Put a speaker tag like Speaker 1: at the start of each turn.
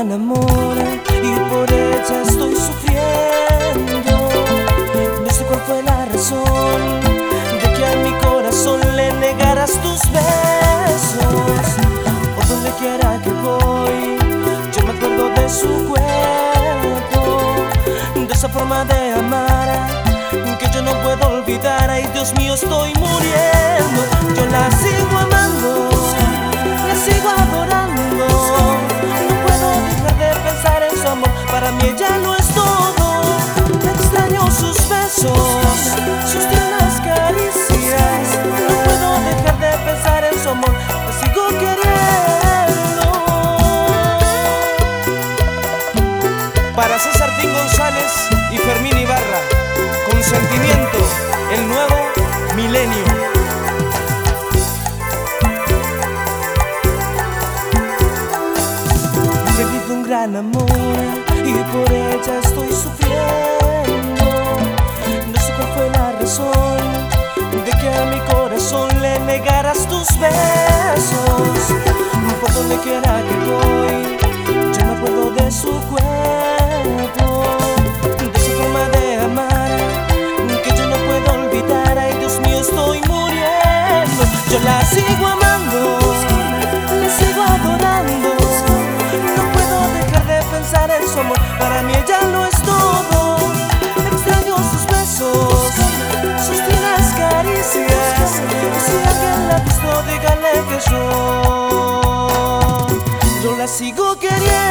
Speaker 1: gran amor y por ella estoy sufriendo. No sé cuál fue la razón de que a mi corazón le negaras tus besos. Por donde quiera que voy, yo me acuerdo de su cuerpo, de esa forma de amar que yo no puedo olvidar. Ay, Dios mío, estoy muriendo. Yo la sigo amando, la sigo adorando. No puedo dejar de pensar en su amor. Para mí ella lo es todo. Extraño sus besos, sus tiernas caricias. No puedo dejar de pensar en su amor. La sigo queriendo.
Speaker 2: Para César Tín González y Fermín Ibarra, Consentimiento, el nuevo milenio.
Speaker 1: He vivido un gran amor y por ella estoy sufriendo. No sé cuál fue la razón de que a mi corazón le negaras tus besos. Por donde quiera que voy, yo me acuerdo de su cuerpo, de su forma de amar que yo no puedo olvidar. Ay, Dios mío, estoy muriendo. Yo la sigo amando, la sigo adorando. No puedo dejar de pensar en su amor. Para mí ella lo es todo. Extraño sus besos, sus tiernas caricias. Y si alguien la ha visto, dígale que yo la sigo queriendo.